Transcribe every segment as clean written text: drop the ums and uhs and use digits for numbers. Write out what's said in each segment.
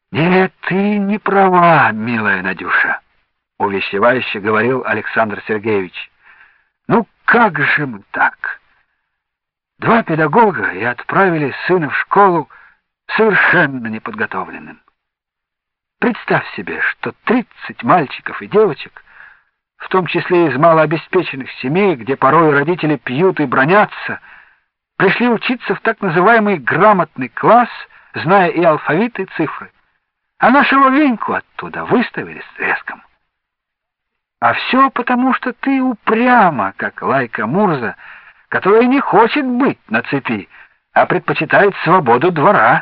«Нет, ты не права, милая Надюша», — увещевающе говорил Александр Сергеевич. «Ну как же мы так? Два педагога и отправили сына в школу совершенно неподготовленным. Представь себе, что 30 мальчиков и девочек, в том числе из малообеспеченных семей, где порой родители пьют и бранятся, пришли учиться в так называемый грамотный класс, зная и алфавит, и цифры. А нашего Веньку оттуда выставили с треском. А все потому, что ты упряма, как Лайка Мурза, которая не хочет быть на цепи, а предпочитает свободу двора.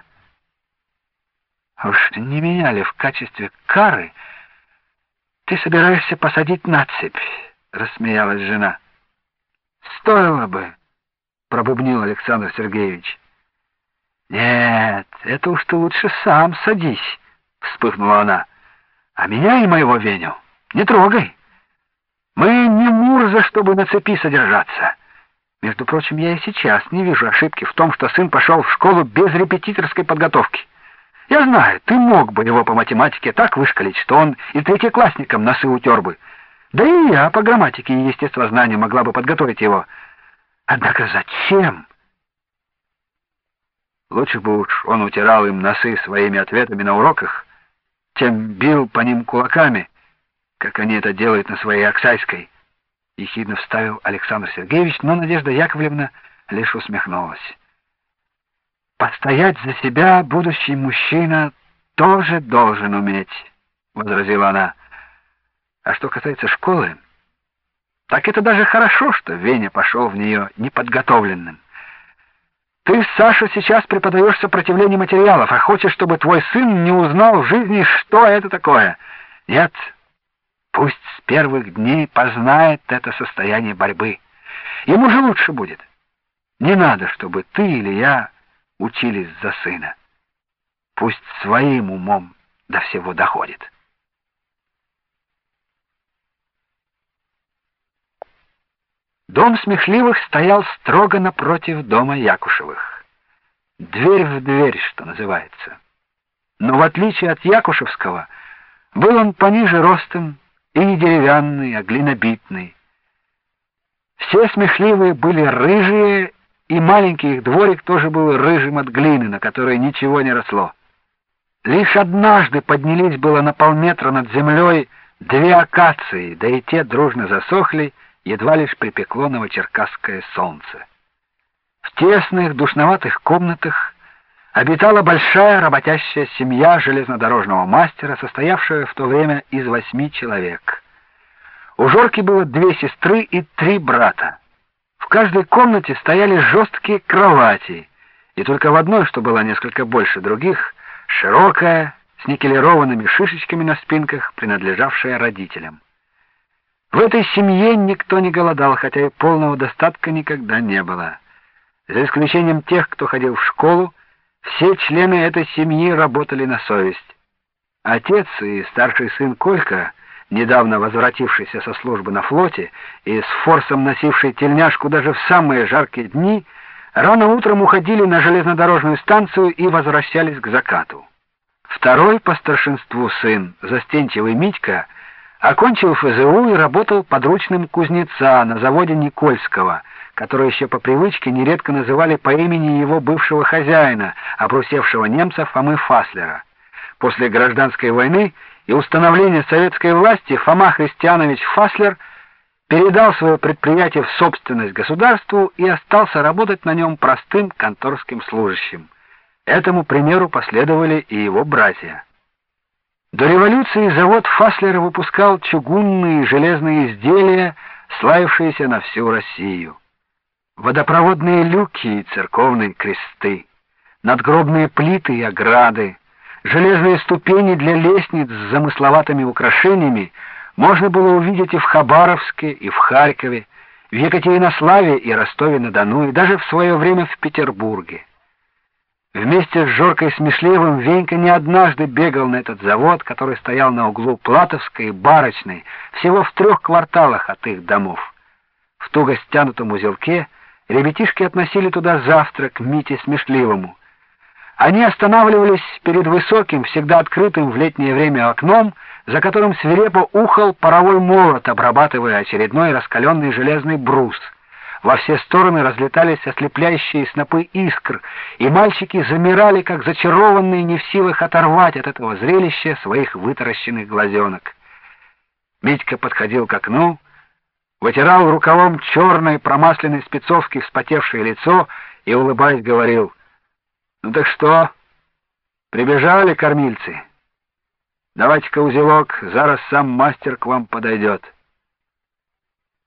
Уж не меня ли в качестве кары ты собираешься посадить на цепь? — рассмеялась жена. — Стоило бы, — пробубнил Александр Сергеевич. — Нет, это уж ты лучше сам садись, — вспыхнула она. — А меня и моего Веню не трогай. Мы не Мурза, чтобы на цепи содержаться. Между прочим, я и сейчас не вижу ошибки в том, что сын пошел в школу без репетиторской подготовки. Я знаю, ты мог бы его по математике так вышкалить, что он и третьеклассникам носы утер бы. Да и я по грамматике и естествознанию могла бы подготовить его. Однако зачем? Лучше бы уж он утирал им носы своими ответами на уроках, чем бил по ним кулаками, как они это делают на своей Оксайской, — ехидно вставил Александр Сергеевич, но Надежда Яковлевна лишь усмехнулась. «Постоять за себя будущий мужчина тоже должен уметь», — возразила она. «А что касается школы, так это даже хорошо, что Веня пошел в нее неподготовленным. Ты, Саша, сейчас преподаешь сопротивление материалов, а хочешь, чтобы твой сын не узнал в жизни, что это такое. Нет, пусть с первых дней познает это состояние борьбы. Ему же лучше будет. Не надо, чтобы ты или я учились за сына. Пусть своим умом до всего доходит». Дом Смешливых стоял строго напротив дома Якушевых. Дверь в дверь, что называется. Но в отличие от Якушевского, был он пониже ростом и не деревянный, а глинобитный. Все Смешливые были рыжие, и маленький их дворик тоже был рыжим от глины, на которой ничего не росло. Лишь однажды поднялись было на полметра над землей две акации, да и те дружно засохли, едва лишь припекло новочеркасское солнце. В тесных, душноватых комнатах обитала большая работящая семья железнодорожного мастера, состоявшая в то время из 8 человек. У Жорки было 2 сестры и 3 брата. В каждой комнате стояли жесткие кровати, и только в одной, что была несколько больше других, широкая, с никелированными шишечками на спинках, принадлежавшая родителям. В этой семье никто не голодал, хотя и полного достатка никогда не было. За исключением тех, кто ходил в школу, все члены этой семьи работали на совесть. Отец и старший сын Колька, недавно возвратившийся со службы на флоте и с форсом носивший тельняшку даже в самые жаркие дни, рано утром уходили на железнодорожную станцию и возвращались к закату. Второй по старшинству сын, застенчивый Митька, окончил ФЗУ и работал подручным кузнеца на заводе Никольского, который еще по привычке нередко называли по имени его бывшего хозяина, обрусевшего немца Фомы Фаслера. После гражданской войны и установления советской власти Фома Христианович Фаслер передал свое предприятие в собственность государству и остался работать на нем простым конторским служащим. Этому примеру последовали и его братья. До революции завод Фаслера выпускал чугунные и железные изделия, славившиеся на всю Россию. Водопроводные люки и церковные кресты, надгробные плиты и ограды, железные ступени для лестниц с замысловатыми украшениями можно было увидеть и в Хабаровске, и в Харькове, в Екатеринославе и Ростове-на-Дону, и даже в свое время в Петербурге. Вместе с Жоркой Смешливым Венька не однажды бегал на этот завод, который стоял на углу Платовской и Барочной, всего в 3 кварталах от их домов. В туго стянутом узелке ребятишки относили туда завтрак Мите Смешливому. Они останавливались перед высоким, всегда открытым в летнее время окном, за которым свирепо ухал паровой молот, обрабатывая очередной раскаленный железный брус. Во все стороны разлетались ослепляющие снопы искр, и мальчики замирали, как зачарованные, не в силах оторвать от этого зрелища своих вытаращенных глазенок. Митька подходил к окну, вытирал рукавом черной промасленной спецовки вспотевшее лицо и, улыбаясь, говорил: «Ну так что, прибежали кормильцы? Давайте-ка узелок, зараз сам мастер к вам подойдет».